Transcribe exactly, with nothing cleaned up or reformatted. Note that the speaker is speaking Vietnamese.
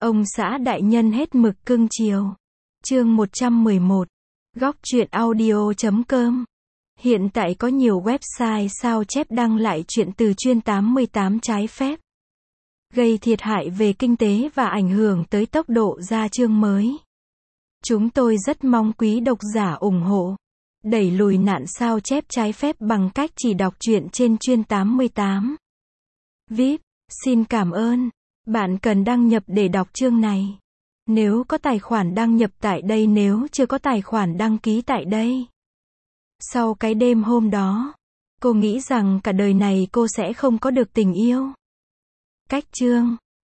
Ông xã đại nhân hết mực cưng chiều. Chương một trăm mười một. Góc truyện audio chấm com. Hiện tại có nhiều website sao chép đăng lại truyện từ chuyên tám mươi tám trái phép, gây thiệt hại về kinh tế và ảnh hưởng tới tốc độ ra chương mới. Chúng tôi rất mong quý độc giả ủng hộ, đẩy lùi nạn sao chép trái phép bằng cách chỉ đọc truyện trên chuyên tám mươi tám. vê i pê, xin cảm ơn. Bạn cần đăng nhập để đọc chương này. Nếu có tài khoản đăng nhập tại đây, nếu chưa có tài khoản đăng ký tại đây. Sau cái đêm hôm đó, cô nghĩ rằng cả đời này cô sẽ không có được tình yêu. Cách chương.